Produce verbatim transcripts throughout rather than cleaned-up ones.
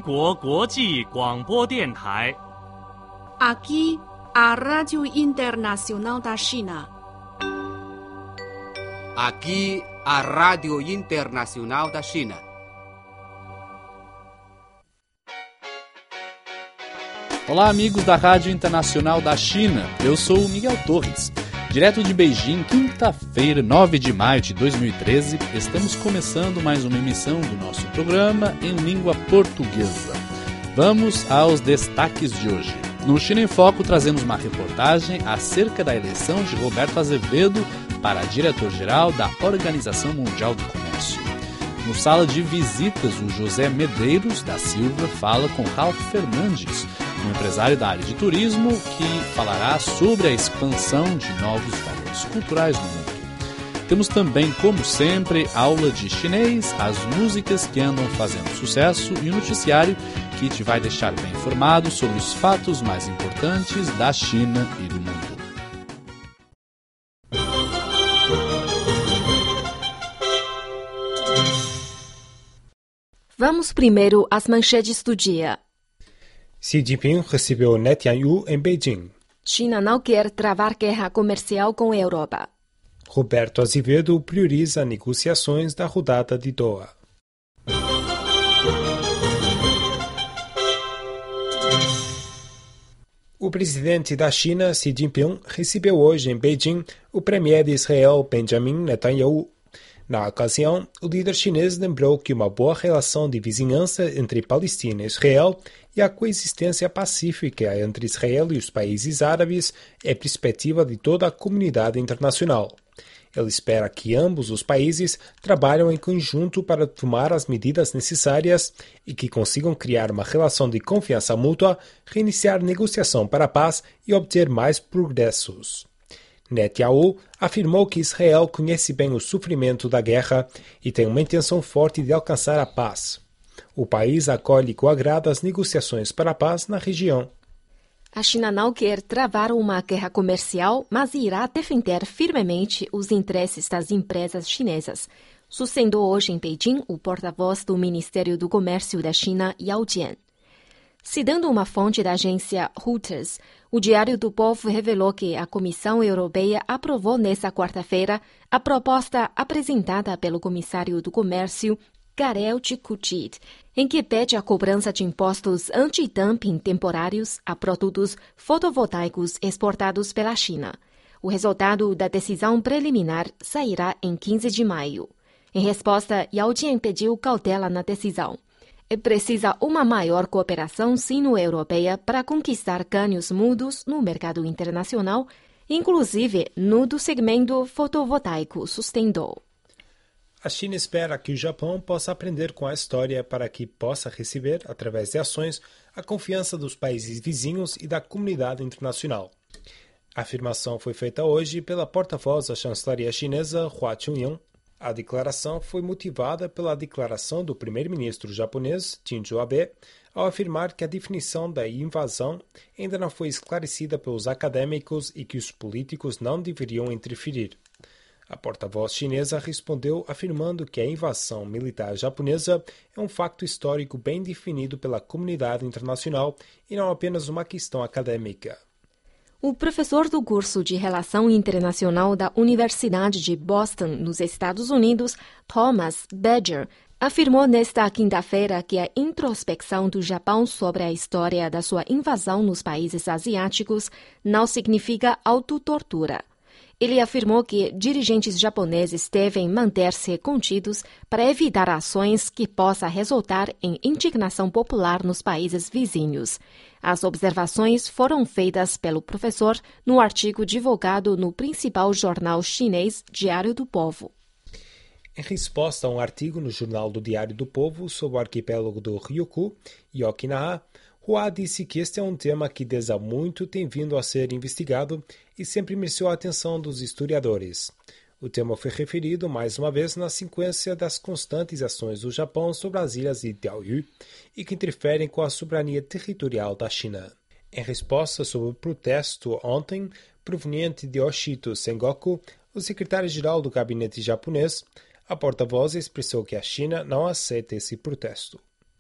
国国际广播电台。 Aqui, a Rádio Internacional da China. Aqui, a Rádio Internacional da China. Olá, amigos da Rádio Internacional da China. Eu sou o Miguel Torres. Direto de Beijing, quinta-feira, nove de maio de dois mil e treze, estamos começando mais uma emissão do nosso programa em língua portuguesa. Vamos aos destaques de hoje. No China em Foco, trazemos uma reportagem acerca da eleição de Roberto Azevedo para diretor-geral da Organização Mundial do Comércio. No Sala de Visitas, o José Medeiros da Silva fala com Ralph Fernandes, um empresário da área de turismo, que falará sobre a expansão de novos valores culturais no mundo. Temos também, como sempre, aula de chinês, as músicas que andam fazendo sucesso e o noticiário que te vai deixar bem informado sobre os fatos mais importantes da China e do mundo. Vamos primeiro às manchetes do dia. Xi Jinping recebeu Netanyahu em Beijing. China não quer travar guerra comercial com a Europa. Roberto Azevedo prioriza negociações da rodada de Doha. O presidente da China, Xi Jinping, recebeu hoje em Beijing o premier de Israel, Benjamin Netanyahu. Na ocasião, o líder chinês lembrou que uma boa relação de vizinhança entre Palestina e Israel e a coexistência pacífica entre Israel e os países árabes é perspectiva de toda a comunidade internacional. Ele espera que ambos os países trabalhem em conjunto para tomar as medidas necessárias e que consigam criar uma relação de confiança mútua, reiniciar negociação para a paz e obter mais progressos. Netanyahu afirmou que Israel conhece bem o sofrimento da guerra e tem uma intenção forte de alcançar a paz. O país acolhe com agrado as negociações para a paz na região. A China não quer travar uma guerra comercial, mas irá defender firmemente os interesses das empresas chinesas, sustentou hoje em Beijing o porta-voz do Ministério do Comércio da China, Yao Jian. Citando uma fonte da agência Reuters, o Diário do Povo revelou que a Comissão Europeia aprovou nesta quarta-feira a proposta apresentada pelo Comissário do Comércio, Karel de Gucht, em que pede a cobrança de impostos anti-dumping temporários a produtos fotovoltaicos exportados pela China. O resultado da decisão preliminar sairá em quinze de maio. Em resposta, Yao Jian pediu cautela na decisão. É precisa uma maior cooperação sino-europeia para conquistar ganhos mútuos no mercado internacional, inclusive no do segmento fotovoltaico, sustentou. A China espera que o Japão possa aprender com a história para que possa receber, através de ações, a confiança dos países vizinhos e da comunidade internacional. A afirmação foi feita hoje pela porta-voz da chancelaria chinesa, Hua Chunying. A declaração foi motivada pela declaração do primeiro-ministro japonês, Shinzo Abe, ao afirmar que a definição da invasão ainda não foi esclarecida pelos acadêmicos e que os políticos não deveriam interferir. A porta-voz chinesa respondeu afirmando que a invasão militar japonesa é um facto histórico bem definido pela comunidade internacional e não apenas uma questão acadêmica. O professor do curso de Relação Internacional da Universidade de Boston, nos Estados Unidos, Thomas Badger, afirmou nesta quinta-feira que a introspecção do Japão sobre a história da sua invasão nos países asiáticos não significa autotortura. Ele afirmou que dirigentes japoneses devem manter-se contidos para evitar ações que possam resultar em indignação popular nos países vizinhos. As observações foram feitas pelo professor no artigo divulgado no principal jornal chinês Diário do Povo. Em resposta a um artigo no Jornal do Diário do Povo sobre o arquipélago do Ryukyu e Okinawa, Hua disse que este é um tema que desde há muito tem vindo a ser investigado e sempre mereceu a atenção dos historiadores. O tema foi referido mais uma vez na sequência das constantes ações do Japão sobre as ilhas de Diaoyu e que interferem com a soberania territorial da China. Em resposta sobre o protesto ontem, proveniente de Oshito Sengoku, o secretário-geral do gabinete japonês, a porta-voz expressou que a China não aceita esse protesto.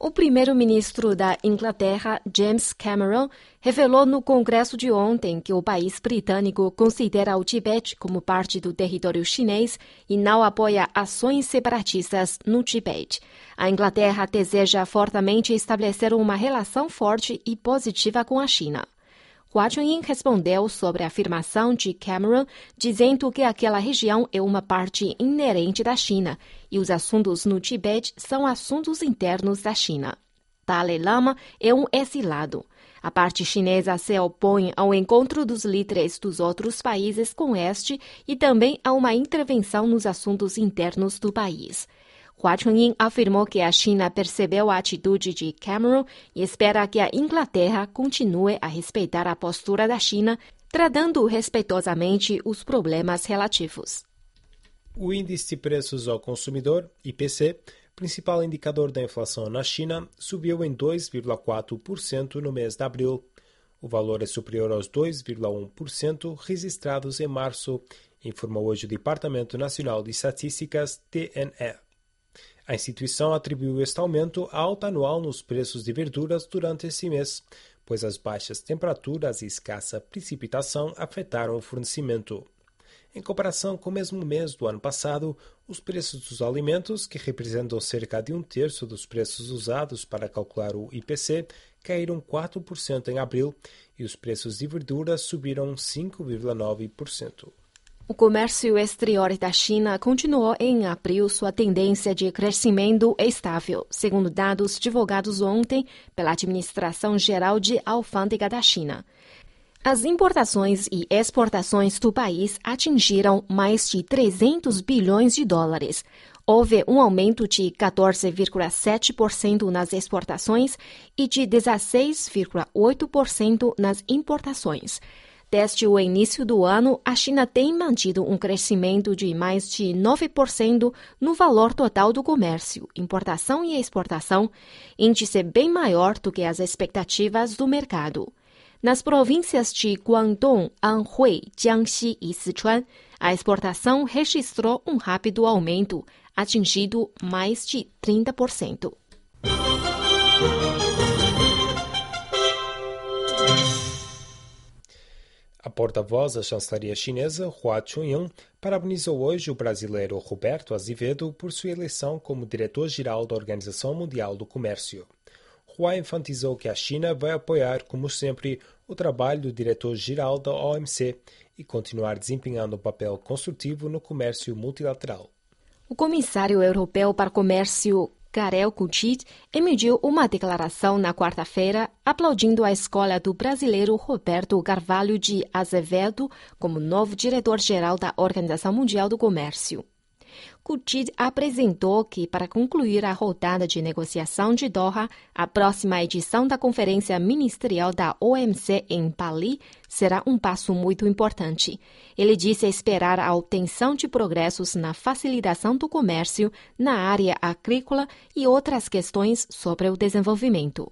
O primeiro-ministro da Inglaterra, James Cameron, revelou no Congresso de ontem que o país britânico considera o Tibete como parte do território chinês e não apoia ações separatistas no Tibete. A Inglaterra deseja fortemente estabelecer uma relação forte e positiva com a China. Hua Chunying respondeu sobre a afirmação de Cameron, dizendo que aquela região é uma parte inerente da China e os assuntos no Tibete são assuntos internos da China. Dalai Lama é um exilado. A parte chinesa se opõe ao encontro dos líderes dos outros países com este e também a uma intervenção nos assuntos internos do país. Hua Chunying afirmou que a China percebeu a atitude de Cameron e espera que a Inglaterra continue a respeitar a postura da China, tratando respeitosamente os problemas relativos. O Índice de Preços ao Consumidor, I P C, principal indicador da inflação na China, subiu em dois vírgula quatro por cento no mês de abril. O valor é superior aos dois vírgula um por cento registrados em março, informou hoje o Departamento Nacional de Estatísticas, D N E. A instituição atribuiu este aumento à alta anual nos preços de verduras durante esse mês, pois as baixas temperaturas e escassa precipitação afetaram o fornecimento. Em comparação com o mesmo mês do ano passado, os preços dos alimentos, que representam cerca de um terço dos preços usados para calcular o I P C, caíram quatro por cento em abril e os preços de verduras subiram cinco vírgula nove por cento. O comércio exterior da China continuou em abril sua tendência de crescimento estável, segundo dados divulgados ontem pela Administração Geral de Alfândega da China. As importações e exportações do país atingiram mais de trezentos bilhões de dólares. Houve um aumento de quatorze vírgula sete por cento nas exportações e de dezesseis vírgula oito por cento nas importações. Desde o início do ano, a China tem mantido um crescimento de mais de nove por cento no valor total do comércio, importação e exportação, índice bem maior do que as expectativas do mercado. Nas províncias de Guangdong, Anhui, Jiangxi e Sichuan, a exportação registrou um rápido aumento, atingindo mais de trinta por cento. A porta-voz da chancelaria chinesa, Hua Chunying, parabenizou hoje o brasileiro Roberto Azevedo por sua eleição como diretor-geral da Organização Mundial do Comércio. Hua enfatizou que a China vai apoiar, como sempre, o trabalho do diretor-geral da O M C e continuar desempenhando um papel construtivo no comércio multilateral. O comissário europeu para comércio, Karel Kuchit, emitiu uma declaração na quarta-feira aplaudindo a escolha do brasileiro Roberto Carvalho de Azevedo como novo diretor-geral da Organização Mundial do Comércio. Kuchit apresentou que, para concluir a rodada de negociação de Doha, a próxima edição da Conferência Ministerial da O M C em Bali será um passo muito importante. Ele disse esperar a obtenção de progressos na facilitação do comércio, na área agrícola e outras questões sobre o desenvolvimento.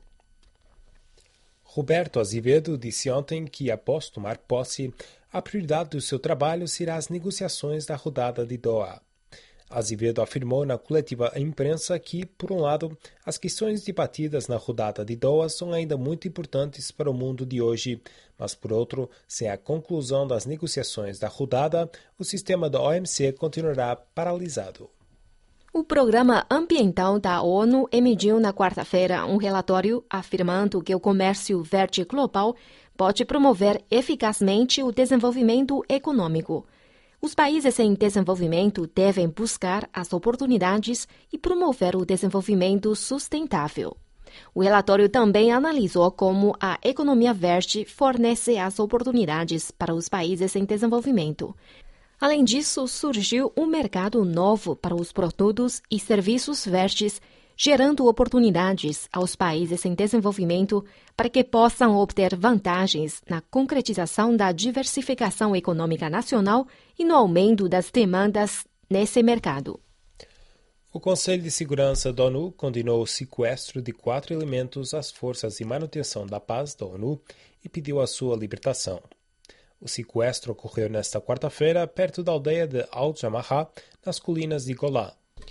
Roberto Azevedo disse ontem que, após tomar posse, a prioridade do seu trabalho será as negociações da rodada de Doha. Azevedo afirmou na coletiva à imprensa que, por um lado, as questões debatidas na rodada de Doha são ainda muito importantes para o mundo de hoje, mas, por outro, sem a conclusão das negociações da rodada, o sistema da O M C continuará paralisado. O Programa Ambiental da ONU emitiu na quarta-feira um relatório afirmando que o comércio verde global pode promover eficazmente o desenvolvimento econômico. Os países em desenvolvimento devem buscar as oportunidades e promover o desenvolvimento sustentável. O relatório também analisou como a economia verde fornece as oportunidades para os países em desenvolvimento. Além disso, surgiu um mercado novo para os produtos e serviços verdes, gerando oportunidades aos países em desenvolvimento para que possam obter vantagens na concretização da diversificação econômica nacional e no aumento das demandas nesse mercado. O Conselho de Segurança da ONU condenou o sequestro de quatro elementos às forças de manutenção da paz da ONU e pediu a sua libertação. O sequestro ocorreu nesta quarta-feira perto da aldeia de Al-Jamaha, nas colinas de Golá.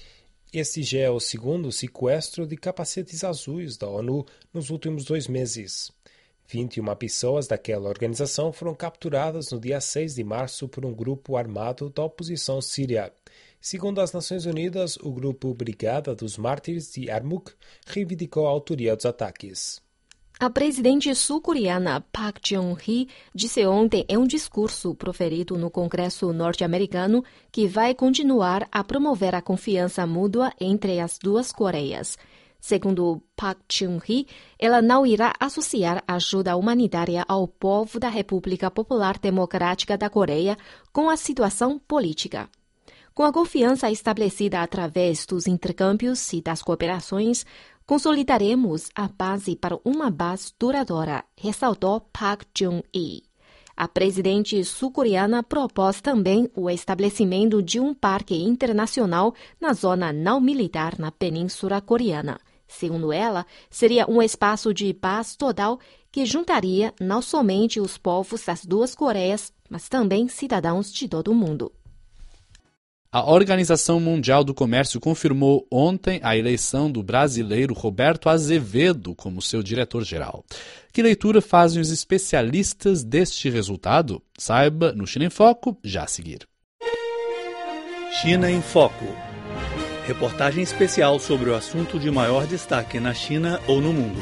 Este já é o segundo sequestro de capacetes azuis da ONU nos últimos dois meses. vinte e uma pessoas daquela organização foram capturadas no dia seis de março por um grupo armado da oposição síria. Segundo as Nações Unidas, o grupo Brigada dos Mártires de Yarmouk reivindicou a autoria dos ataques. A presidente sul-coreana Park Geun-hye disse ontem em um discurso proferido no Congresso norte-americano que vai continuar a promover a confiança mútua entre as duas Coreias. Segundo Park Geun-hye, ela não irá associar ajuda humanitária ao povo da República Popular Democrática da Coreia com a situação política. Com a confiança estabelecida através dos intercâmbios e das cooperações, consolidaremos a base para uma paz duradoura, ressaltou Park Geun-hye. A presidente sul-coreana propôs também o estabelecimento de um parque internacional na zona não militar na Península Coreana. Segundo ela, seria um espaço de paz total que juntaria não somente os povos das duas Coreias, mas também cidadãos de todo o mundo. A Organização Mundial do Comércio confirmou ontem a eleição do brasileiro Roberto Azevedo como seu diretor-geral. Que leitura fazem os especialistas deste resultado? Saiba no China em Foco, já a seguir. China em Foco. Reportagem especial sobre o assunto de maior destaque na China ou no mundo.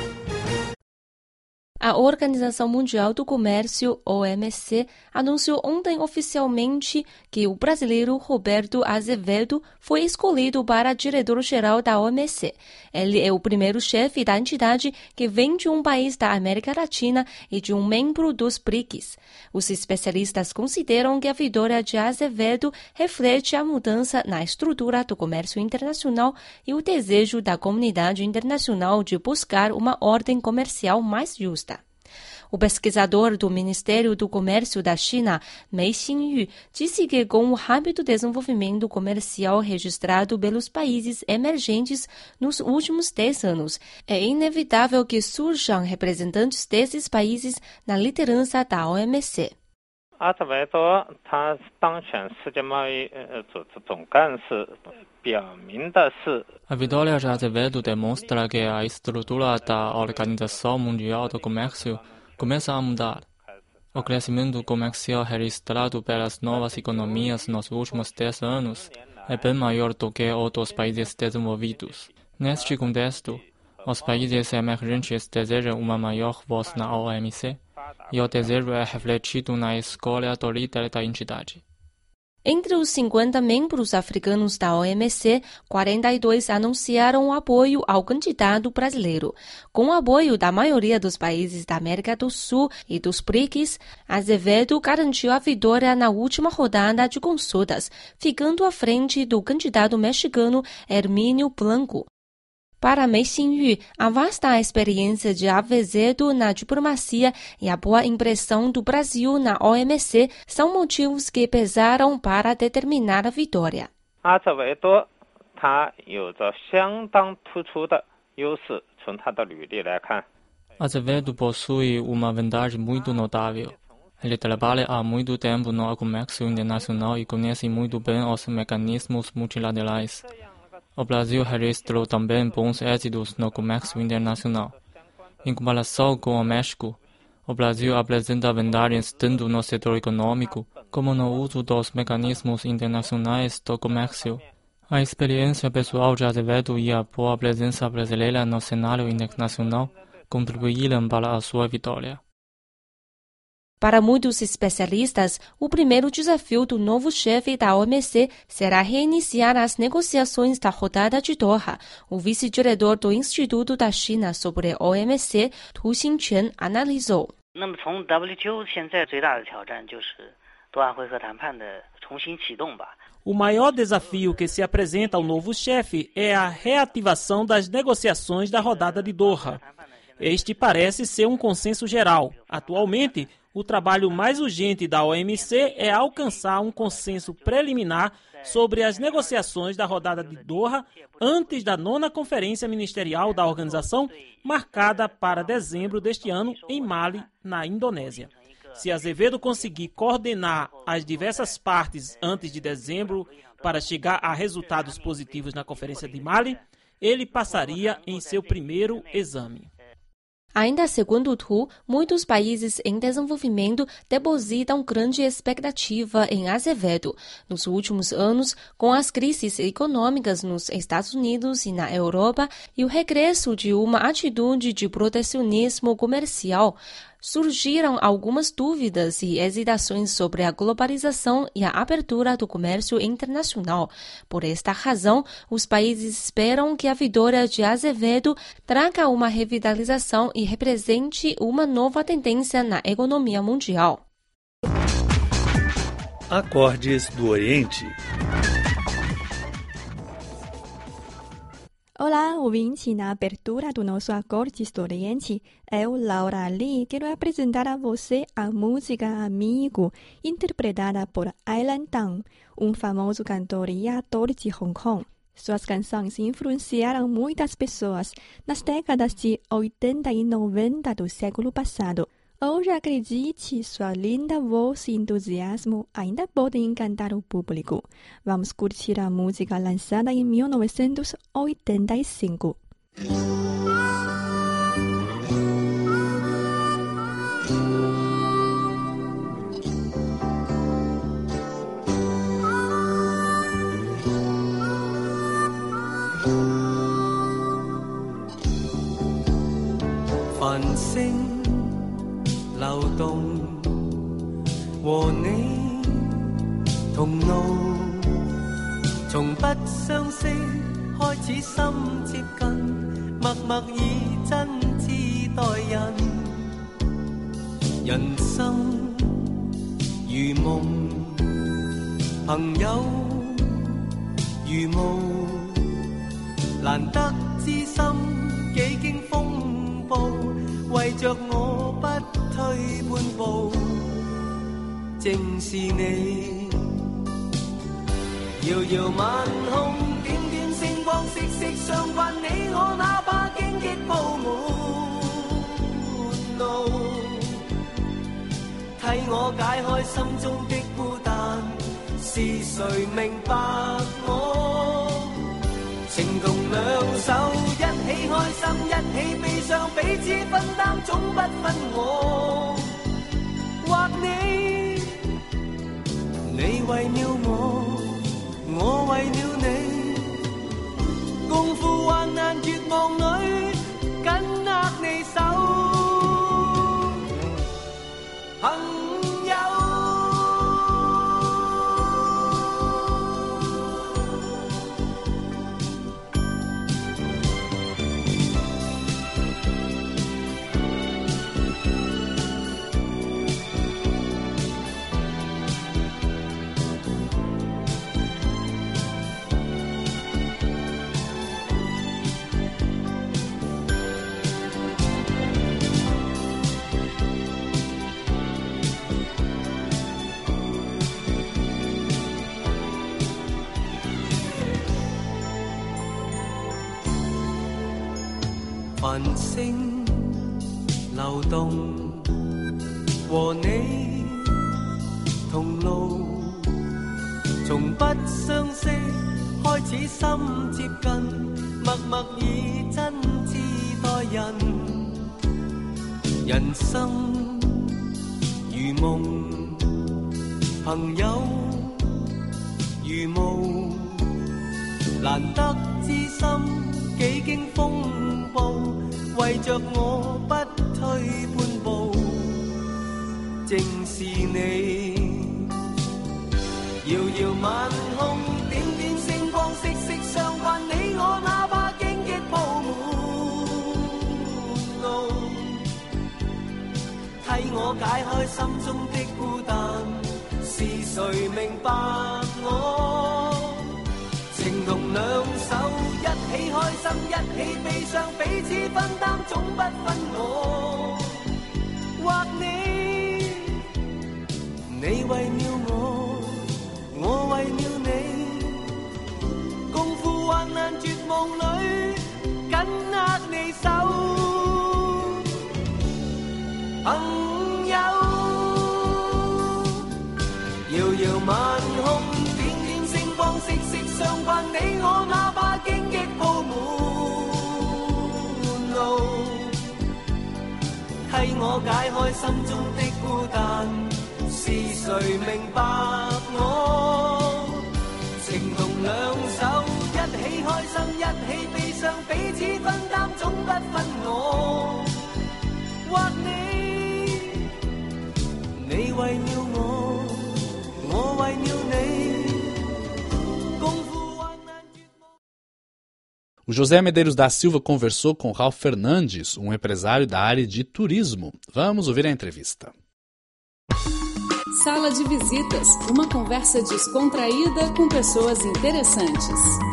A Organização Mundial do Comércio, O M C, anunciou ontem oficialmente que o brasileiro Roberto Azevedo foi escolhido para diretor-geral da O M C. Ele é o primeiro chefe da entidade que vem de um país da América Latina e de um membro dos B R I C S. Os especialistas consideram que a vitória de Azevedo reflete a mudança na estrutura do comércio internacional e o desejo da comunidade internacional de buscar uma ordem comercial mais justa. O pesquisador do Ministério do Comércio da China, Mei Xinyu, disse que com o rápido desenvolvimento comercial registrado pelos países emergentes nos últimos dez anos, é inevitável que surjam representantes desses países na liderança da O M C. A vitória de Azevedo demonstra que a estrutura da Organização Mundial do Comércio começa a mudar. O crescimento comercial registrado pelas novas economias nos últimos dez anos é bem maior do que outros países desenvolvidos. Neste contexto, os países emergentes desejam uma maior voz na O M C e o desejo é refletido na escolha do líder da entidade. Entre os cinquenta membros africanos da O M C, quarenta e dois anunciaram apoio ao candidato brasileiro. Com o apoio da maioria dos países da América do Sul e dos B R I C S, Azevedo garantiu a vitória na última rodada de consultas, ficando à frente do candidato mexicano Hermínio Blanco. Para Mei Xinyu, a vasta experiência de Azevedo na diplomacia e a boa impressão do Brasil na O M C são motivos que pesaram para determinar a vitória. Azevedo possui uma vantagem muito notável. Ele trabalha há muito tempo no comércio internacional e conhece muito bem os mecanismos multilaterais. O Brasil registrou também bons êxitos no comércio internacional. Em comparação com o México, o Brasil apresenta vantagens tanto no setor econômico como no uso dos mecanismos internacionais do comércio. A experiência pessoal de Azevedo e a boa presença brasileira no cenário internacional contribuíram para a sua vitória. Para muitos especialistas, o primeiro desafio do novo chefe da O M C será reiniciar as negociações da rodada de Doha. O vice-diretor do Instituto da China sobre a O M C, Tu Xingquan, analisou. O maior desafio que se apresenta ao novo chefe é a reativação das negociações da rodada de Doha. Este parece ser um consenso geral. Atualmente, o trabalho mais urgente da O M C é alcançar um consenso preliminar sobre as negociações da rodada de Doha antes da nona Conferência Ministerial da organização, marcada para dezembro deste ano em Mali, na Indonésia. Se Azevedo conseguir coordenar as diversas partes antes de dezembro para chegar a resultados positivos na Conferência de Mali, ele passaria em seu primeiro exame. Ainda segundo Tu, muitos países em desenvolvimento depositam grande expectativa em Azevedo. Nos últimos anos, com as crises econômicas nos Estados Unidos e na Europa e o regresso de uma atitude de protecionismo comercial, surgiram algumas dúvidas e hesitações sobre a globalização e a abertura do comércio internacional. Por esta razão, os países esperam que a vitória de Azevedo traga uma revitalização e represente uma nova tendência na economia mundial. Acordes do Oriente. Olá, ouvinte, na abertura do nosso Acordes do Oriente, eu, Laura Lee, quero apresentar a você a música Amigo, interpretada por Alan Tang, um famoso cantor e ator de Hong Kong. Suas canções influenciaram muitas pessoas nas décadas de oitenta e noventa do século passado. Hoje, acredite, sua linda voz e entusiasmo ainda podem encantar o público. Vamos curtir a música lançada em mil novecentos e oitenta e cinco. 息息相關，你我哪怕荊棘鋪滿路，替我解開心中的孤單，是誰明白我？情同兩手，一起開心，一起悲傷，彼此分擔，總不分我或你。你為了我，我為了你，共赴患難絕望。 O José Medeiros da Silva conversou com Ralph Fernandes, um empresário da área de turismo. Vamos ouvir a entrevista. Sala de Visitas, uma conversa descontraída com pessoas interessantes.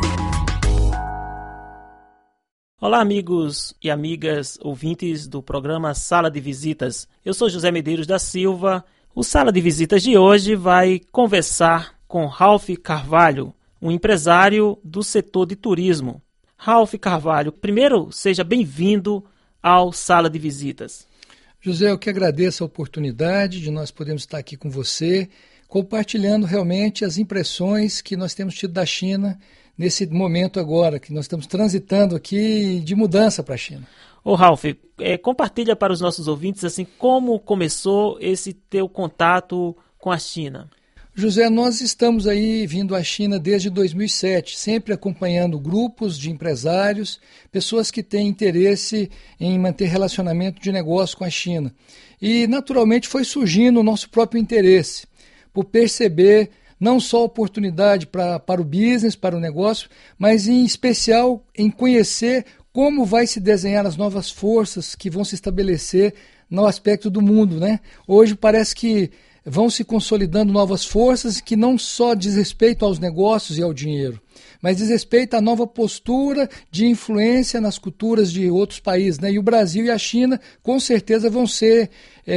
Olá, amigos e amigas ouvintes do programa Sala de Visitas. Eu sou José Medeiros da Silva. O Sala de Visitas de hoje vai conversar com Ralph Carvalho, um empresário do setor de turismo. Ralph Carvalho, primeiro, seja bem-vindo ao Sala de Visitas. José, eu que agradeço a oportunidade de nós podermos estar aqui com você, compartilhando realmente as impressões que nós temos tido da China nesse momento agora, que nós estamos transitando aqui de mudança para a China. Ô Ralph, é, compartilha para os nossos ouvintes assim como começou esse teu contato com a China. José, nós estamos aí vindo à China desde dois mil e sete, sempre acompanhando grupos de empresários, pessoas que têm interesse em manter relacionamento de negócio com a China. E, naturalmente, foi surgindo o nosso próprio interesse, por perceber não só a oportunidade pra, para o business, para o negócio, mas, em especial, em conhecer como vai se desenhar as novas forças que vão se estabelecer no aspecto do mundo, né? Hoje parece que vão se consolidando novas forças que não só diz respeito aos negócios e ao dinheiro, mas diz respeito à nova postura de influência nas culturas de outros países, né? E o Brasil e a China, com certeza, vão ser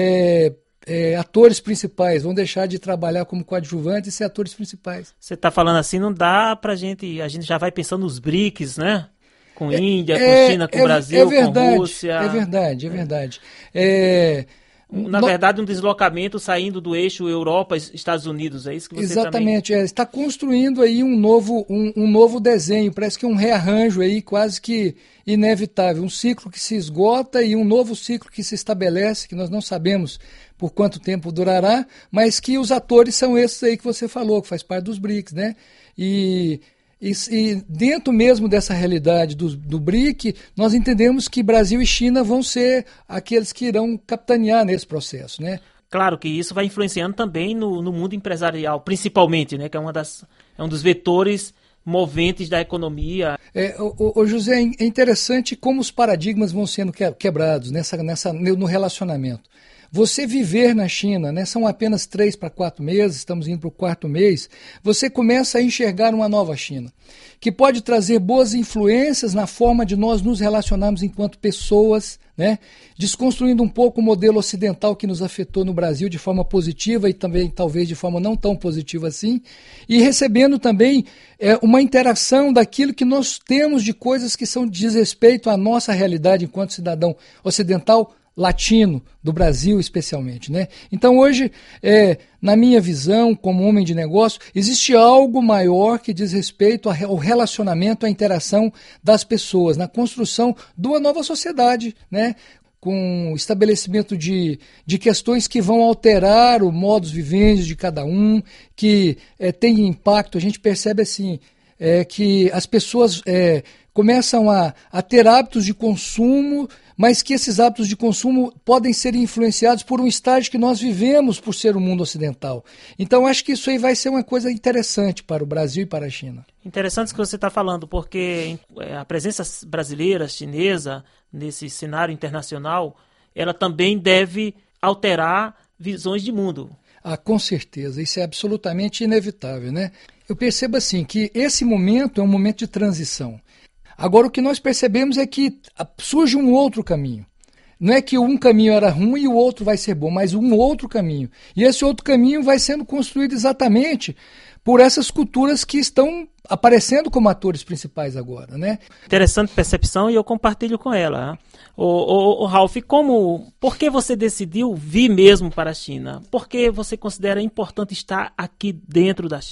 é, é, atores principais, vão deixar de trabalhar como coadjuvantes e ser atores principais. Você está falando assim, não dá pra gente, a gente já vai pensando nos B R I C S, né? Com Índia, é, com China, com é, Brasil, é verdade, com Rússia. É verdade, é verdade. É... Na verdade, um deslocamento saindo do eixo Europa-Estados Unidos, é isso que você Exatamente, também... é, está construindo aí um novo, um, um novo desenho, parece que um rearranjo aí quase que inevitável, um ciclo que se esgota e um novo ciclo que se estabelece, que nós não sabemos por quanto tempo durará, mas que os atores são esses aí que você falou, que faz parte dos B R I C S, né? E... E, e dentro mesmo dessa realidade do, do B R I C, nós entendemos que Brasil e China vão ser aqueles que irão capitanear nesse processo, né? Claro que isso vai influenciando também no, no mundo empresarial, principalmente, né? Que é, uma das, é um dos vetores moventes da economia. É, o, o José, é interessante como os paradigmas vão sendo quebrados nessa, nessa, no relacionamento. Você viver na China, né, são apenas três para quatro meses, estamos indo para o quarto mês, você começa a enxergar uma nova China, que pode trazer boas influências na forma de nós nos relacionarmos enquanto pessoas, né, desconstruindo um pouco o modelo ocidental que nos afetou no Brasil de forma positiva e também talvez de forma não tão positiva assim, e recebendo também é, uma interação daquilo que nós temos de coisas que são diz respeito à nossa realidade enquanto cidadão ocidental, latino, do Brasil especialmente, né? Então hoje, é, na minha visão, como homem de negócio, existe algo maior que diz respeito ao relacionamento, à interação das pessoas, na construção de uma nova sociedade, né? Com o estabelecimento de, de questões que vão alterar o modus vivendi de cada um, que é, tem impacto, a gente percebe assim, é, que as pessoas é, começam a, a ter hábitos de consumo, mas que esses hábitos de consumo podem ser influenciados por um estágio que nós vivemos por ser o mundo ocidental. Então, acho que isso aí vai ser uma coisa interessante para o Brasil e para a China. Interessante o que você está falando, porque a presença brasileira, chinesa, nesse cenário internacional, ela também deve alterar visões de mundo. Ah, com certeza, isso é absolutamente inevitável, né? Eu percebo assim que esse momento é um momento de transição. Agora, o que nós percebemos é que surge um outro caminho. Não é que um caminho era ruim e o outro vai ser bom, mas um outro caminho. E esse outro caminho vai sendo construído exatamente por essas culturas que estão aparecendo como atores principais agora, né? Interessante percepção e eu compartilho com ela. O, o, o Ralph, como, por que você decidiu vir mesmo para a China? Por que você considera importante estar aqui dentro da China?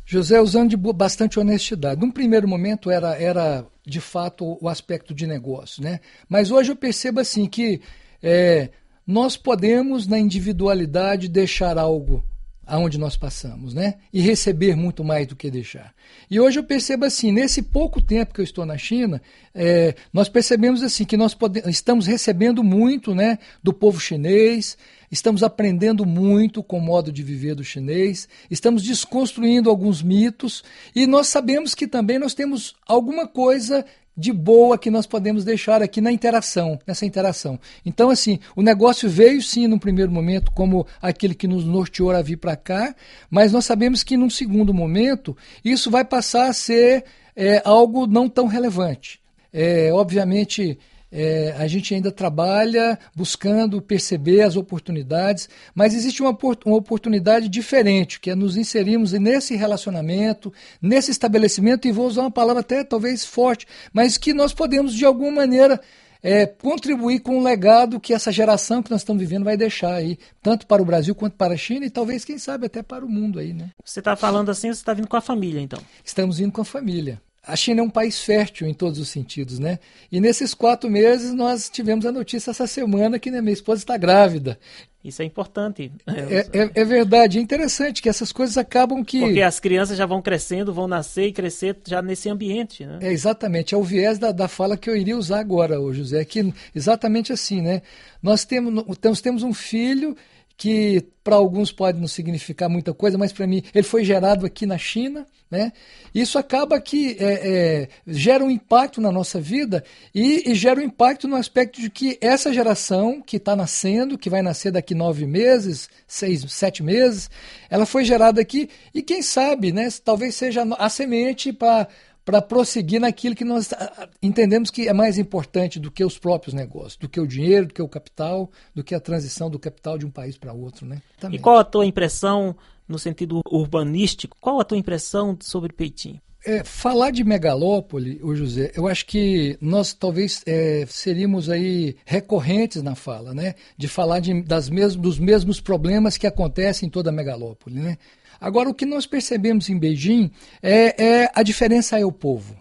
José, usando de bastante honestidade. Num primeiro momento era, era de fato, o aspecto de negócio, né? Mas hoje eu percebo assim que é, nós podemos, na individualidade, deixar algo aonde nós passamos, né? E receber muito mais do que deixar. E hoje eu percebo assim, nesse pouco tempo que eu estou na China, é, nós percebemos assim que nós pode, estamos recebendo muito, né, do povo chinês, estamos aprendendo muito com o modo de viver do chinês, estamos desconstruindo alguns mitos e nós sabemos que também nós temos alguma coisa de boa que nós podemos deixar aqui na interação, nessa interação. Então, assim, o negócio veio sim num primeiro momento como aquele que nos norteou a vir para cá, mas nós sabemos que num segundo momento isso vai passar a ser é, algo não tão relevante. É, obviamente, é, a gente ainda trabalha buscando perceber as oportunidades, mas existe uma, uma oportunidade diferente, que é nos inserirmos nesse relacionamento, nesse estabelecimento, e vou usar uma palavra até talvez forte, mas que nós podemos de alguma maneira é, contribuir com o legado que essa geração que nós estamos vivendo vai deixar aí, tanto para o Brasil quanto para a China e talvez, quem sabe, até para o mundo aí, né? Você está falando assim, você está vindo com a família, então? Estamos vindo com a família. A China é um país fértil em todos os sentidos, né? E nesses quatro meses nós tivemos a notícia essa semana que, né, minha esposa está grávida. Isso é importante. É, é, é verdade, é interessante que essas coisas acabam que... Porque as crianças já vão crescendo, vão nascer e crescer já nesse ambiente, né? É, exatamente, é o viés da, da fala que eu iria usar agora, ô José, que exatamente assim, né? Nós temos, nós temos um filho que para alguns pode não significar muita coisa, mas para mim ele foi gerado aqui na China, né? Isso acaba que é, é, gera um impacto na nossa vida e, e gera um impacto no aspecto de que essa geração que está nascendo, que vai nascer daqui nove meses, seis, sete meses, ela foi gerada aqui e quem sabe, né? Talvez seja a semente para para prosseguir naquilo que nós entendemos que é mais importante do que os próprios negócios, do que o dinheiro, do que o capital, do que a transição do capital de um país para outro, né? Também. E qual a tua impressão no sentido urbanístico? Qual a tua impressão sobre Pequim? É, falar de megalópole, ô José, eu acho que nós talvez é, seríamos aí recorrentes na fala, né? De falar de, das mes- dos mesmos problemas que acontecem em toda a megalópole, né? Agora, o que nós percebemos em Beijing é, é a diferença é o povo,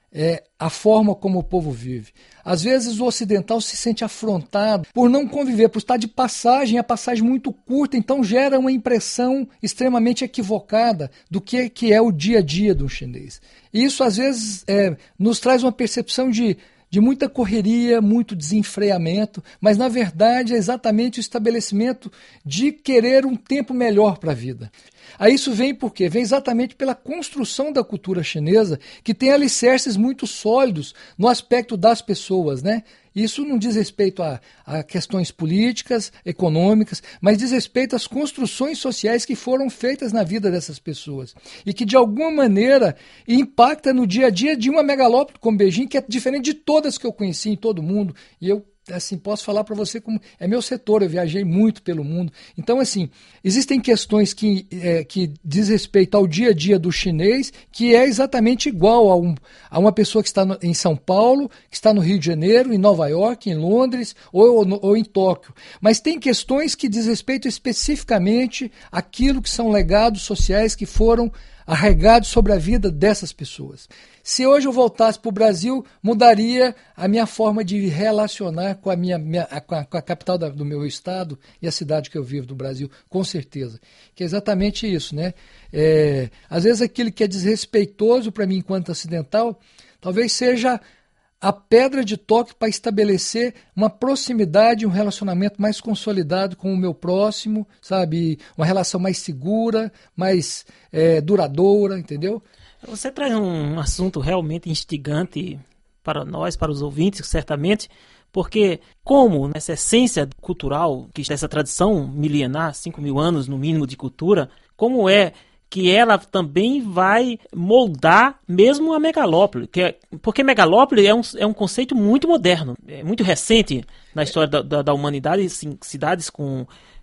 é a forma como o povo vive. Às vezes o ocidental se sente afrontado por não conviver, por estar de passagem, a passagem muito curta, então gera uma impressão extremamente equivocada do que, que é o dia a dia do chinês. E isso às vezes é, nos traz uma percepção de de muita correria, muito desenfreamento, mas na verdade é exatamente o estabelecimento de querer um tempo melhor para a vida. Aí isso vem por quê? Vem exatamente pela construção da cultura chinesa, que tem alicerces muito sólidos no aspecto das pessoas, né? Isso não diz respeito a, a questões políticas, econômicas, mas diz respeito às construções sociais que foram feitas na vida dessas pessoas e que, de alguma maneira, impacta no dia a dia de uma megalópole como Beijing, que é diferente de todas que eu conheci em todo o mundo. E eu assim, posso falar para você como é meu setor, eu viajei muito pelo mundo. Então, assim, existem questões que, é, que diz respeito ao dia a dia do chinês, que é exatamente igual a, um, a uma pessoa que está no, em São Paulo, que está no Rio de Janeiro, em Nova York, em Londres ou, ou, ou em Tóquio. Mas tem questões que diz respeito especificamente àquilo que são legados sociais que foram arraigados sobre a vida dessas pessoas. Se hoje eu voltasse para o Brasil, mudaria a minha forma de relacionar com a, minha, minha, com a, com a capital da, do meu estado e a cidade que eu vivo do Brasil, com certeza. Que é exatamente isso, né? É, às vezes aquilo que é desrespeitoso para mim enquanto ocidental, talvez seja a pedra de toque para estabelecer uma proximidade, um relacionamento mais consolidado com o meu próximo, sabe? Uma relação mais segura, mais é, duradoura, entendeu? Você traz um assunto realmente instigante para nós, para os ouvintes, certamente, porque como essa essência cultural, que essa tradição milenar, cinco mil anos no mínimo de cultura, como é que ela também vai moldar mesmo a megalópole, que é, porque megalópole é um, é um conceito muito moderno, é muito recente na história da, da, da humanidade, sim, cidades com,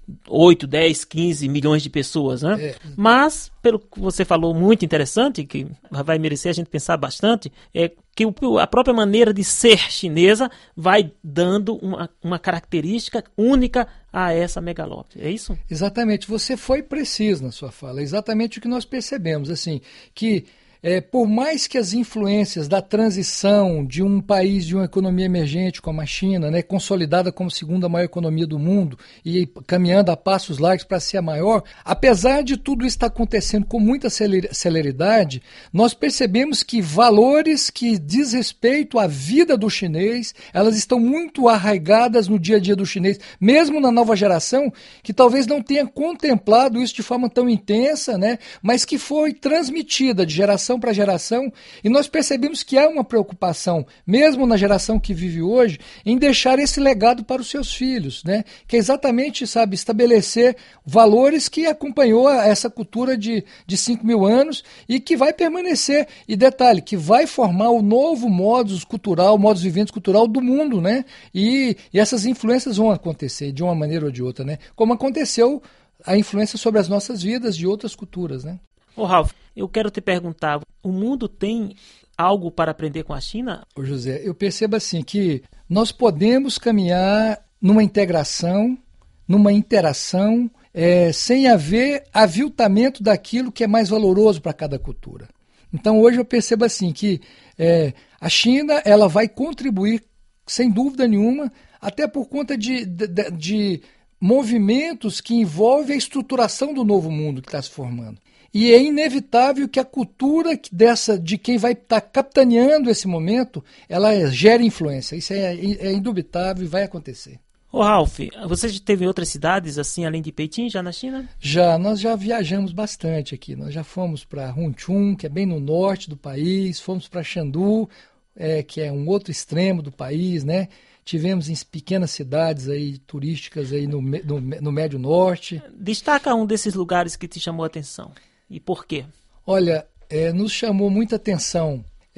oito, dez, quinze milhões de pessoas, né? É. Mas, pelo que você falou, muito interessante, que vai merecer a gente pensar bastante, é que a própria maneira de ser chinesa vai dando uma, uma característica única a essa megalópole. É isso? Exatamente. Você foi preciso na sua fala. É exatamente o que nós percebemos, assim, que É, por mais que as influências da transição de um país de uma economia emergente como a China, né, consolidada como segunda maior economia do mundo e caminhando a passos largos para ser a maior, apesar de tudo isso estar acontecendo com muita celeridade, nós percebemos que valores que diz respeito à vida do chinês, elas estão muito arraigadas no dia a dia do chinês, mesmo na nova geração, que talvez não tenha contemplado isso de forma tão intensa, né, mas que foi transmitida de geração para geração, e nós percebemos que há uma preocupação, mesmo na geração que vive hoje, em deixar esse legado para os seus filhos, né? Que é exatamente, sabe, estabelecer valores que acompanhou essa cultura de, de cinco mil anos e que vai permanecer, e detalhe, que vai formar o novo modus cultural, modus vivendi cultural do mundo, né? E, e essas influências vão acontecer de uma maneira ou de outra, né? Como aconteceu a influência sobre as nossas vidas de outras culturas, né? Ô Ralph, eu quero te perguntar, o mundo tem algo para aprender com a China? Ô José, eu percebo assim que nós podemos caminhar numa integração, numa interação, é, sem haver aviltamento daquilo que é mais valoroso para cada cultura. Então hoje eu percebo assim que é, a China ela vai contribuir, sem dúvida nenhuma, até por conta de, de, de movimentos que envolvem a estruturação do novo mundo que está se formando. E é inevitável que a cultura dessa, de quem vai estar tá capitaneando esse momento, ela gere influência. Isso é, é indubitável e vai acontecer. Ô Ralph, você já teve outras cidades assim, além de Pequim, já na China? Já, nós já viajamos bastante aqui. Nós já fomos para Hunchun, que é bem no norte do país, fomos para Chengdu, é, que é um outro extremo do país, né? Tivemos em pequenas cidades aí, turísticas aí no, no, no Médio Norte. Destaca um desses lugares que te chamou a atenção. E por quê? Olha, é, nos chamou muita atenção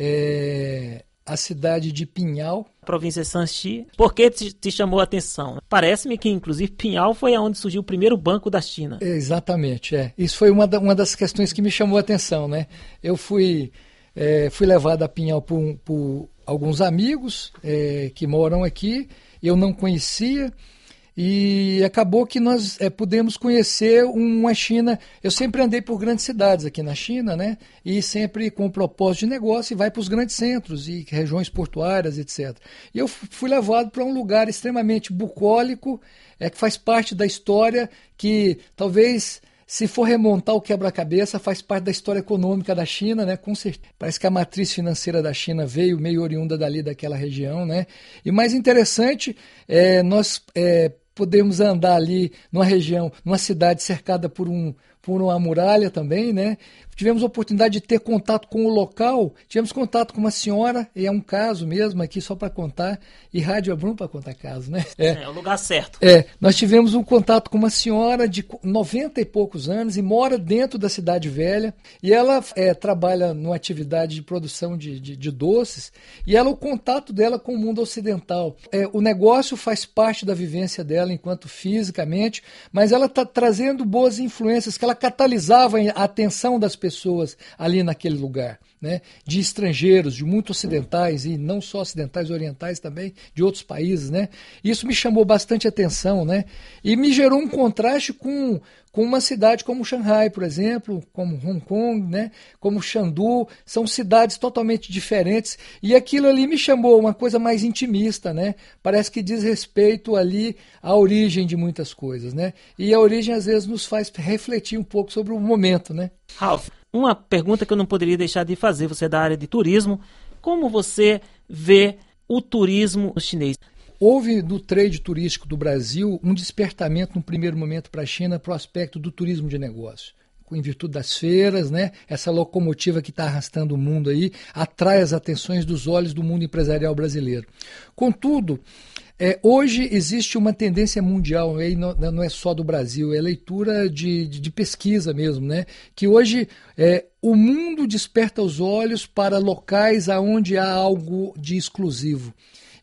é, a cidade de Pinhal. Província de Shanxi. Por que te, te chamou a atenção? Parece-me que, inclusive, Pinhal foi onde surgiu o primeiro banco da China. É, exatamente, é. Isso foi uma, da, uma das questões que me chamou a atenção, né? Eu fui, é, fui levado a Pinhal por, por alguns amigos é, que moram aqui, eu não conhecia. E acabou que nós é, pudemos conhecer uma China. Eu sempre andei por grandes cidades aqui na China, né? E sempre com o propósito de negócio, e vai para os grandes centros e regiões portuárias, etcétera. E eu fui levado para um lugar extremamente bucólico, é, que faz parte da história, que talvez, se for remontar o quebra-cabeça, faz parte da história econômica da China, né? Com certeza. Parece que a matriz financeira da China veio meio oriunda dali, daquela região, né? E mais interessante, é, nós... É, podemos andar ali numa região, numa cidade cercada por, um, por uma muralha também, né? Tivemos a oportunidade de ter contato com o local, tivemos contato com uma senhora, e é um caso mesmo aqui só para contar, e rádio é bom para contar caso, né? É, é o lugar certo. É, nós tivemos um contato com uma senhora de noventa e poucos anos e mora dentro da cidade velha, e ela é, trabalha numa atividade de produção de, de, de doces, e ela, o contato dela com o mundo ocidental. É, o negócio faz parte da vivência dela enquanto fisicamente, mas ela está trazendo boas influências, que ela catalisava a atenção das pessoas pessoas ali naquele lugar, né? De estrangeiros, de muito ocidentais, e não só ocidentais, orientais também, de outros países, né? Isso me chamou bastante atenção, né? E me gerou um contraste com, com uma cidade como Xangai, por exemplo, como Hong Kong, né? Como Chengdu, são cidades totalmente diferentes, e aquilo ali me chamou uma coisa mais intimista, né? Parece que diz respeito ali à origem de muitas coisas, né? E a origem às vezes nos faz refletir um pouco sobre o momento, né? Ralph, uma pergunta que eu não poderia deixar de fazer, você é da área de turismo, como você vê o turismo chinês? Houve no trade turístico do Brasil um despertamento no primeiro momento para a China para o aspecto do turismo de negócio. Em virtude das feiras, né? Essa locomotiva que está arrastando o mundo aí, atrai as atenções dos olhos do mundo empresarial brasileiro. Contudo, É, hoje existe uma tendência mundial, aí não, não é só do Brasil, é leitura de, de, de pesquisa mesmo, né? Que hoje é, o mundo desperta os olhos para locais onde há algo de exclusivo.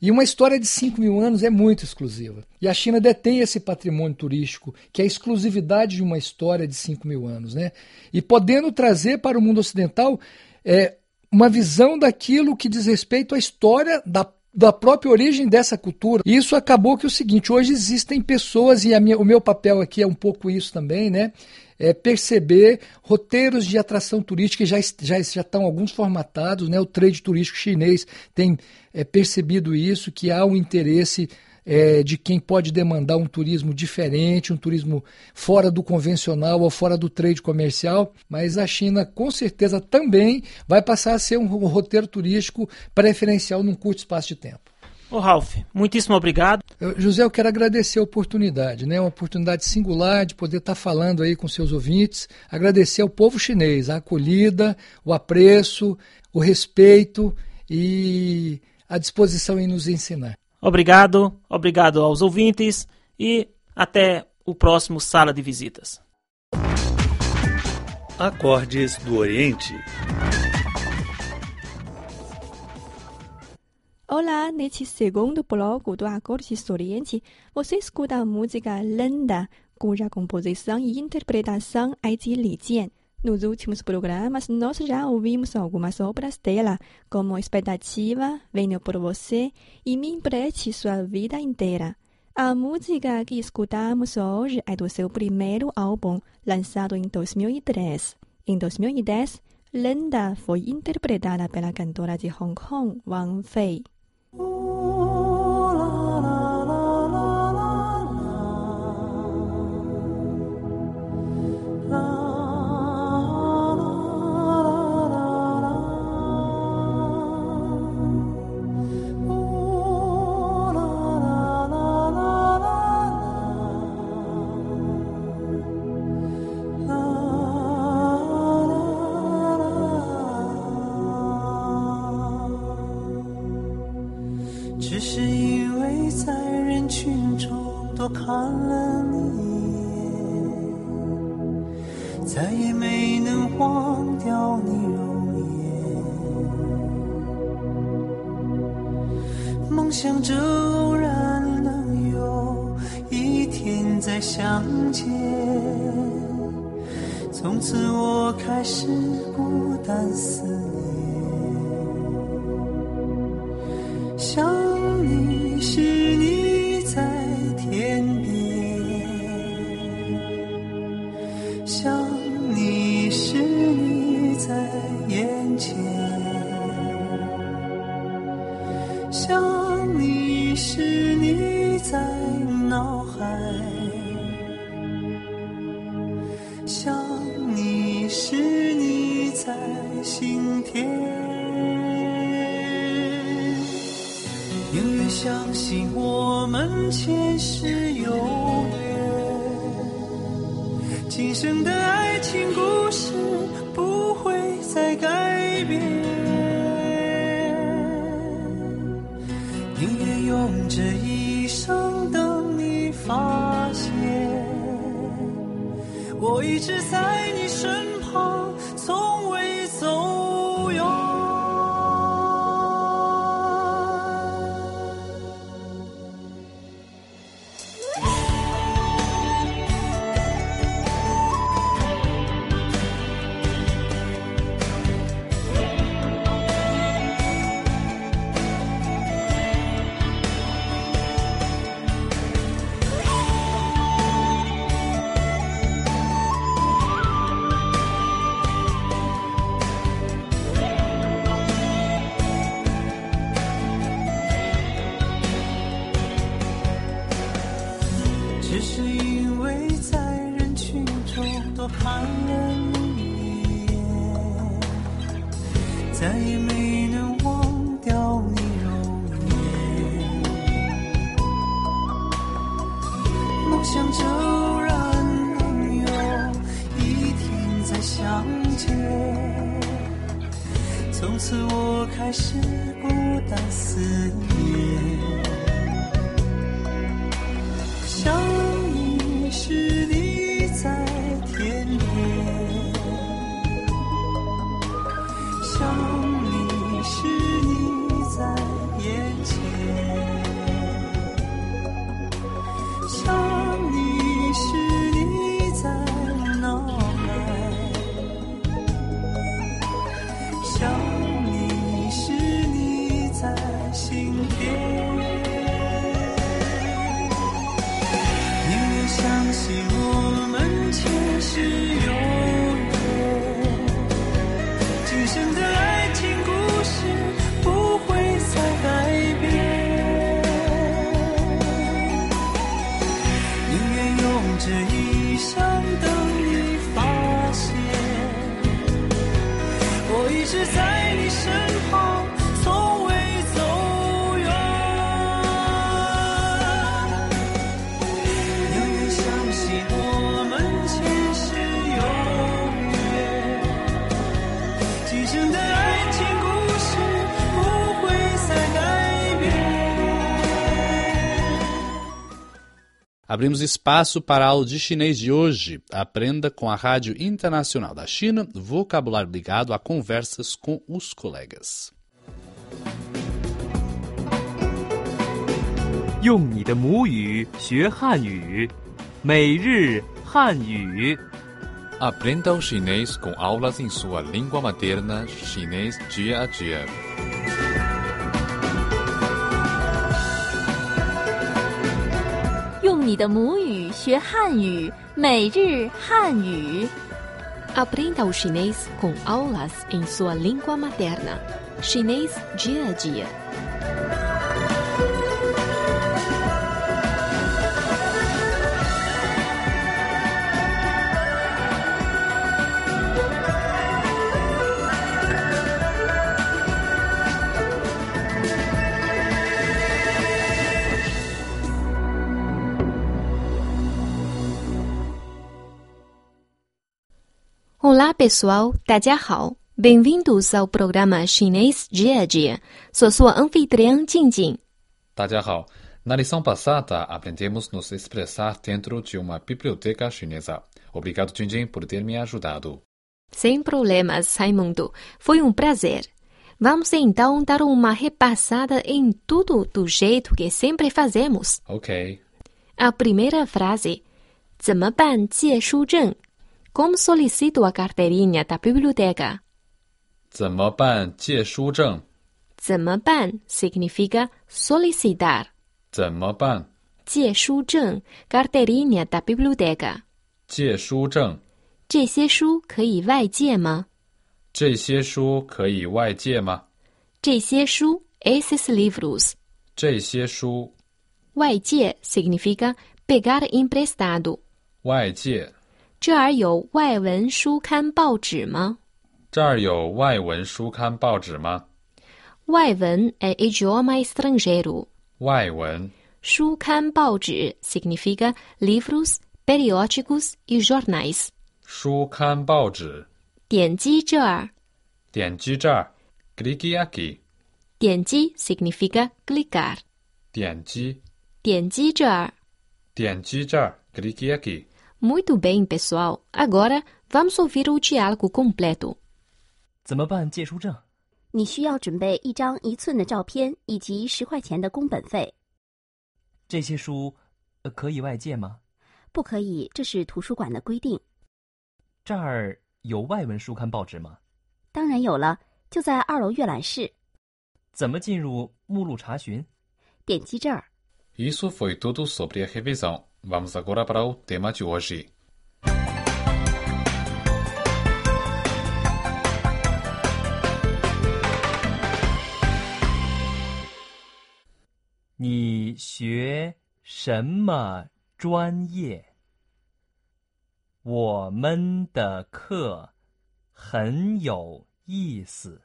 E uma história de cinco mil anos é muito exclusiva. E a China detém esse patrimônio turístico, que é a exclusividade de uma história de cinco mil anos, né? E podendo trazer para o mundo ocidental é, uma visão daquilo que diz respeito à história da, da própria origem dessa cultura. E isso acabou que é o seguinte, hoje existem pessoas, e a minha, o meu papel aqui é um pouco isso também, né? É perceber roteiros de atração turística que já, já, já estão alguns formatados, né? O trade turístico chinês tem é, percebido isso, que há um interesse é, de quem pode demandar um turismo diferente, um turismo fora do convencional ou fora do trade comercial, mas a China com certeza também vai passar a ser um roteiro turístico preferencial num curto espaço de tempo. Ô Ralph, muitíssimo obrigado. Eu, José, eu quero agradecer a oportunidade, né? Uma oportunidade singular de poder estar falando aí com seus ouvintes, agradecer ao povo chinês a acolhida, o apreço, o respeito e a disposição em nos ensinar. Obrigado, obrigado aos ouvintes e até o próximo Sala de Visitas. Acordes do Oriente. Olá, neste segundo bloco do Acordes do Oriente, você escuta a música Lenda, cuja composição e interpretação é de Li Jian. Nos últimos programas, nós já ouvimos algumas obras dela, como Expectativa, Venho por Você e Me Empreste Sua Vida Inteira. A música que escutamos hoje é do seu primeiro álbum, lançado em dois mil e três. Em dois mil e dez, Lenda foi interpretada pela cantora de Hong Kong, Wang Fei. 是永远。今生的爱情故事不会再改变，宁愿用这一生等你发现，我一直在你身旁，从未走远。宁愿相信我们前世永远，今生的爱情故事不会再改变。 Abrimos espaço para a aula de chinês de hoje. Aprenda com a Rádio Internacional da China, vocabulário ligado a conversas com os colegas. 用你的母语学汉语，每日汉语。 Aprenda o chinês com aulas em sua língua materna, chinês dia a dia. 用你的母语学汉语，每日汉语。 Aprenda o chinês com aulas em sua língua materna. Chinês dia a dia. Olá, pessoal. 大家好. Bem-vindos ao programa Chinês Dia a Dia. Sou sua anfitriã, Jingjing. 大家好, na lição passada aprendemos nos expressar dentro de uma biblioteca chinesa. Obrigado, Jingjing, por ter me ajudado. Sem problemas, Raimundo. Foi um prazer. Vamos então dar uma repassada em tudo do jeito que sempre fazemos. Ok. A primeira frase. 怎么办借书证? Como solicito a carteirinha da biblioteca? 怎么办借书证? 怎么办 significa solicitar. 怎么办? 借书证 carteirinha da biblioteca. 借书证. 这些书可以外借吗? 这些书可以外借吗? 这些书 esses livros. 这些书. 外借 significa pegar emprestado. 外借. 这儿有外文书刊报纸吗? 这儿有外文书刊报纸吗? 外文 é idioma estrangeiro. 外文. 书刊报纸 significa livros, periódicos e jornais. 书刊报纸. 点击这儿. 点击这儿. Clique aqui. 点击 significa clicar. 点击. 点击这儿. 点击这儿. Clique aqui. Muito bem, pessoal. Agora, vamos ouvir o diálogo completo. 怎么办借书证？ 你需要准备一张一寸的照片以及十块钱的工本费。 这些书、呃、可以外借吗？ 不可以，这是图书馆的规定。 这儿有外文书刊报纸吗？ 当然有了，就在二楼阅览室。 怎么进入目录查询？ 点击这儿。 Isso foi tudo sobre a revisão. Vamos agora para o tema de hoje. 你学什么专业？我们的课很有意思。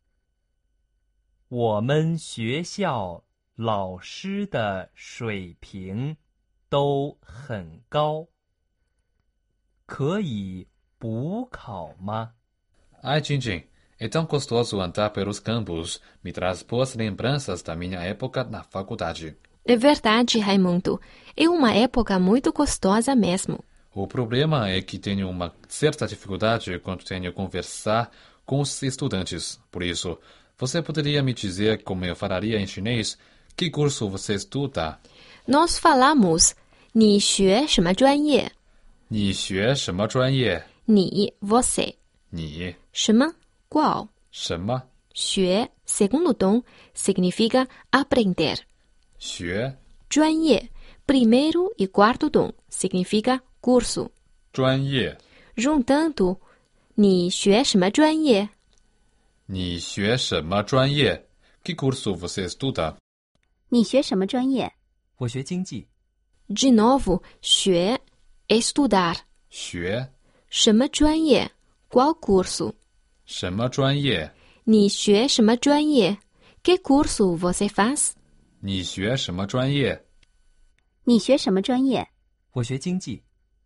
我们学校老师的水平都很高，可以补考吗？ Ai, Jingjing, é tão gostoso andar pelos campos. Me traz boas lembranças da minha época na faculdade. É verdade, Raimundo. É uma época muito gostosa mesmo. O problema é que tenho uma certa dificuldade quando tenho que conversar com os estudantes. Por isso, você poderia me dizer como eu falaria em chinês? Que curso você estuda? Nós falamos 你学什么专业？ 你学什么专业？ 你 você 你什么 qual 什么学 segundo tom significa aprender 学专业 primeiro e quarto tom significa curso 专业 Juntando, 你学什么专业？ 你学什么专业？ Que curso você estuda? 你学什么专业？ 我学经济。 De novo, 学 estudar. 学什么专业？ Qual curso? 什么专业？ 你学什么专业？ Que curso você faz? 你学什么专业？ 你学什么专业？ 我学经济。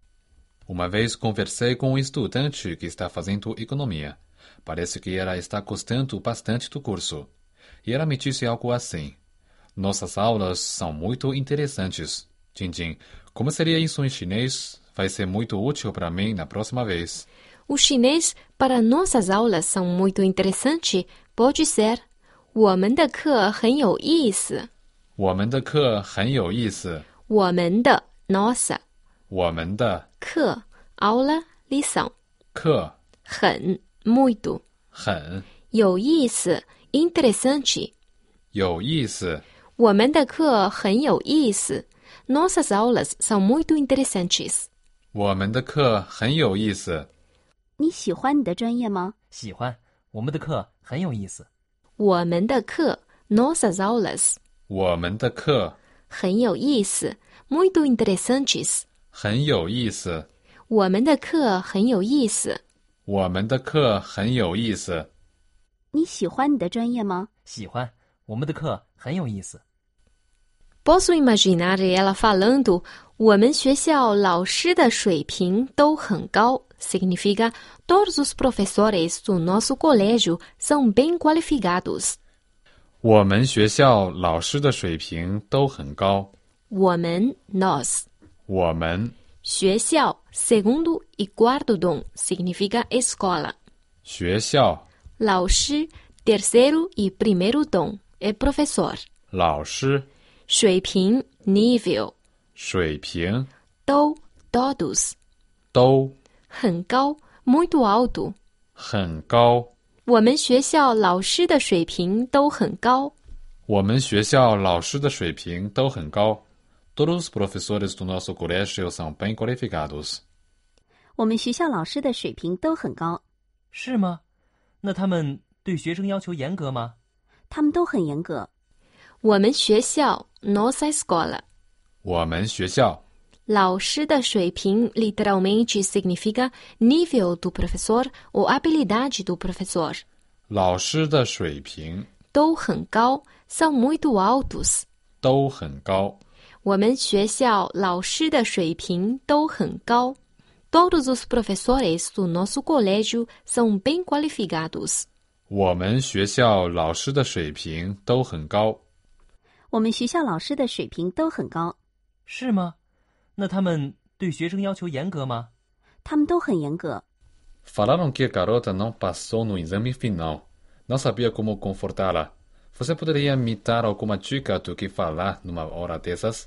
Uma vez conversei com um estudante que está fazendo economia. Parece que ela está gostando bastante do curso. E ela me disse algo assim. Nossas aulas são muito interessantes. Tintin, como seria isso em chinês? Vai ser muito útil para mim na próxima vez. O chinês para nossas aulas são muito interessante. Pode ser 我们的课很有意思。 我们的课很有意思。 我们的 nossa。 我们的课 aula lição。 课很 muito。 很有意思 interessante。 有意思。 我们的课很有意思。Nossas aulas são muito interessantes. 我们的课很有意思。 你喜欢你的专业吗？ 喜欢，我们的课很有意思。 我们的课 nossas aulas 我们的课很有意思 muito interessantes 很有意思我们的课很有意思我们的课很有意思你喜欢你的专业吗？ 喜欢，我们的课很有意思。 Posso imaginar ela falando 我们学校老师的水平都很高 significa todos os professores do nosso colégio são bem qualificados. 我们学校老师的水平都很高。 我们 nós 我们学校 segundo e quarto dom significa escola. 学校老师 terceiro e primeiro dom é professor. 老师水平 nível 水平都 todos 都很高 muito alto 很高我们学校老师的水平都很高我们学校老师的水平都很高 Todos os professores do nosso colégio são bem qualificados. 我们学校老师的水平都很高。 是吗？那他们对学生要求严格吗？ 他们都很严格。 我们学校 nossa escola 我们学校老师的水平 literalmente significa nível do professor ou habilidade do professor. 老师的水平都很高 são muito altos. 都很高我们学校老师的水平都很高 Todos os professores do nosso colégio são bem qualificados. 我们学校老师的水平都很高。 我们学校老师的水平都很高。 是吗？那他们对学生要求严格吗？ 他们都很严格。 Falaram que a garota não passou no exame final. Não sabia como confortá-la. Você poderia me dar alguma dica do que falar numa hora dessas?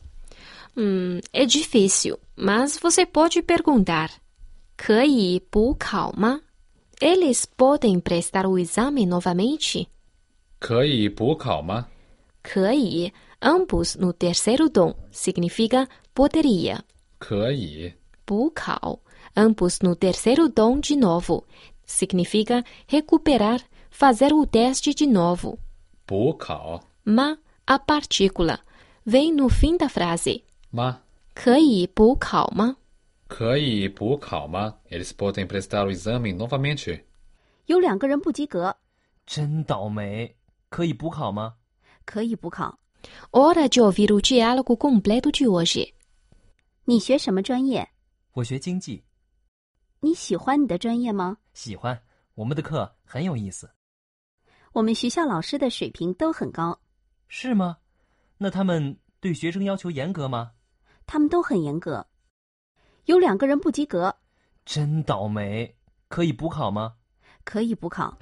Hum, é difícil, mas você pode perguntar. 可以补考吗? Eles podem prestar o exame novamente? 可以补考吗? 可以 ambos no terceiro dom significa poderia. 可以补考 ambos no terceiro dom de novo significa recuperar, fazer o teste de novo. 补考 Ma, a partícula, vem no fim da frase. 吗? 可以补考吗? 可以补考吗? Eles podem prestar o exame novamente. 有两个人不及格。 真倒霉。可以补考吗？ 可以补考。 Hora de ouvir o diálogo completo de hoje. 你学什么专业？ 我学经济。 你喜欢你的专业吗？ 喜欢，我们的课很有意思。 我们学校老师的水平都很高。 是吗？那他们对学生要求严格吗？ 他们都很严格。有两个人不及格。 真倒霉。可以补考吗？ 可以补考。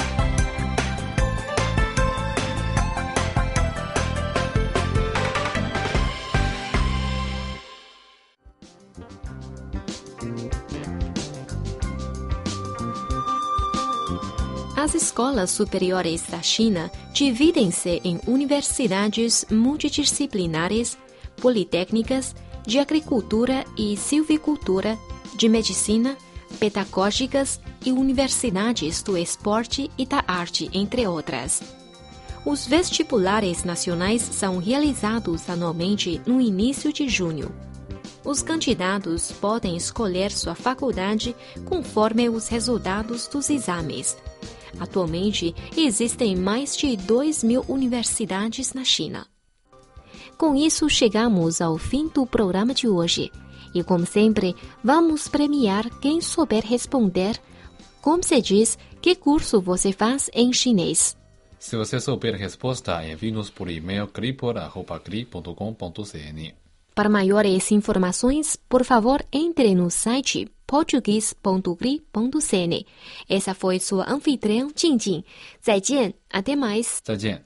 As escolas superiores da China dividem-se em universidades multidisciplinares, politécnicas, de agricultura e silvicultura, de medicina, pedagógicas e universidades do esporte e da arte, entre outras. Os vestibulares nacionais são realizados anualmente no início de junho. Os candidatos podem escolher sua faculdade conforme os resultados dos exames. Atualmente, existem mais de dois mil universidades na China. Com isso, chegamos ao fim do programa de hoje. E, como sempre, vamos premiar quem souber responder, como se diz, que curso você faz em chinês. Se você souber a resposta, envie-nos por e-mail cripor arroba cri ponto com ponto cn. Para maiores informações, por favor, entre no site português ponto cri ponto cn. Essa foi sua anfitriã, Jingjing. 再见, até mais. 再见.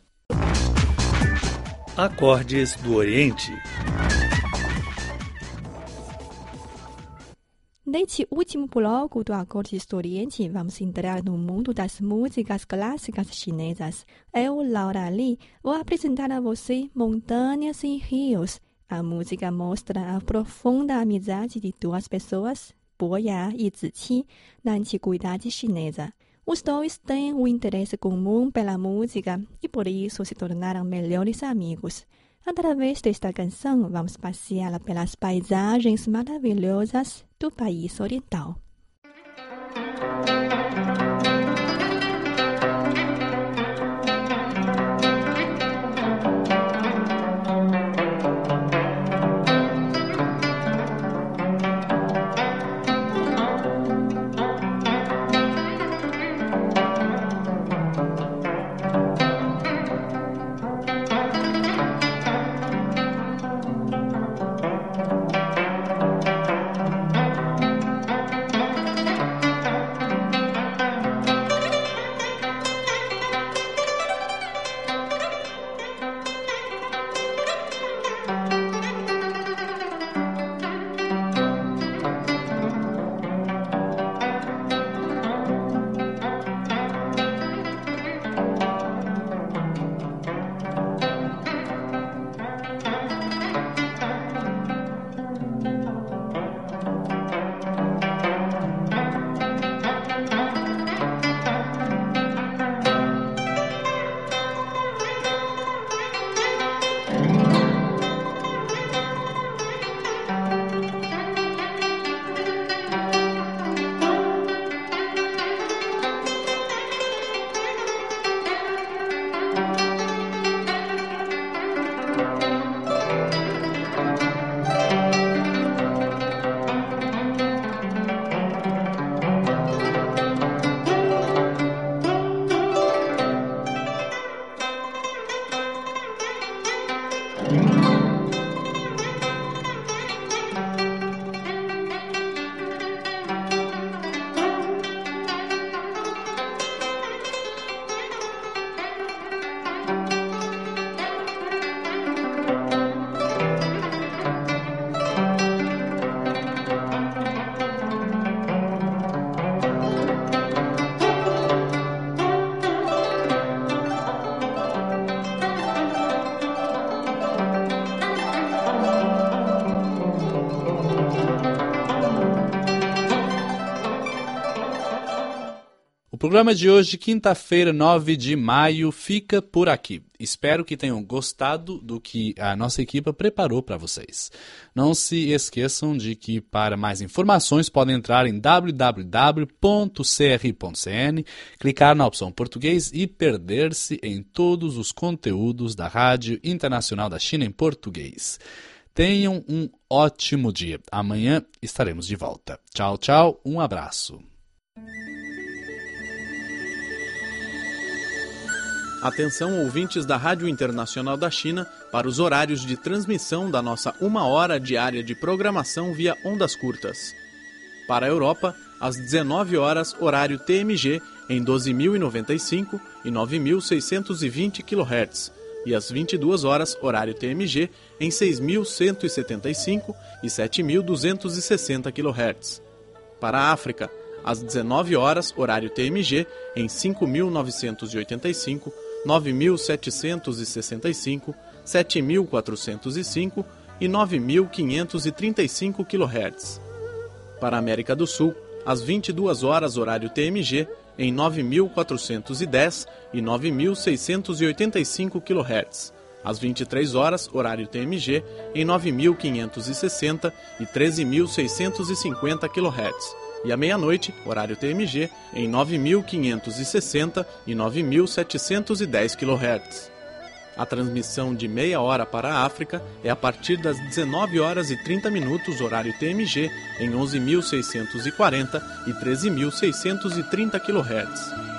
Acordes do Oriente. Neste último bloco do Acordes do Oriente, vamos entrar no mundo das músicas clássicas chinesas. Eu, Laura Lee, vou apresentar a você Montanhas e Rios. A música mostra a profunda amizade de duas pessoas, Bo Ya e Zi Qi, na antiguidade chinesa. Os dois têm um interesse comum pela música e por isso se tornaram melhores amigos. Através desta canção, vamos passear pelas paisagens maravilhosas do país oriental. O programa de hoje, quinta-feira, nove de maio, fica por aqui. Espero que tenham gostado do que a nossa equipe preparou para vocês. Não se esqueçam de que, para mais informações, podem entrar em w w w ponto c r ponto c n, clicar na opção português e perder-se em todos os conteúdos da Rádio Internacional da China em português. Tenham um ótimo dia. Amanhã estaremos de volta. Tchau, tchau. Um abraço. Atenção, ouvintes da Rádio Internacional da China, para os horários de transmissão da nossa uma hora diária de programação via ondas curtas. Para a Europa, às dezenove horas, horário T M G, em doze mil e noventa e cinco e nove mil seiscentos e vinte quilohertz, e às vinte e duas horas, horário T M G, em seis mil cento e setenta e cinco e sete mil duzentos e sessenta quilohertz. Para a África, às dezenove horas, horário T M G, em cinco mil novecentos e oitenta e cinco, nove mil setecentos e sessenta e cinco, sete mil quatrocentos e cinco e nove mil quinhentos e trinta e cinco quilohertz. Para a América do Sul, às vinte e duas horas, horário T M G, em nove mil quatrocentos e dez e nove mil seiscentos e oitenta e cinco quilohertz. Às vinte e três horas, horário T M G, em nove mil quinhentos e sessenta e treze mil seiscentos e cinquenta quilohertz. E à meia-noite, horário T M G, em nove mil quinhentos e sessenta e nove mil setecentos e dez quilohertz. A transmissão de meia hora para a África é a partir das dezenove horas e trinta minutos, horário T M G, em onze mil seiscentos e quarenta e treze mil seiscentos e trinta quilohertz.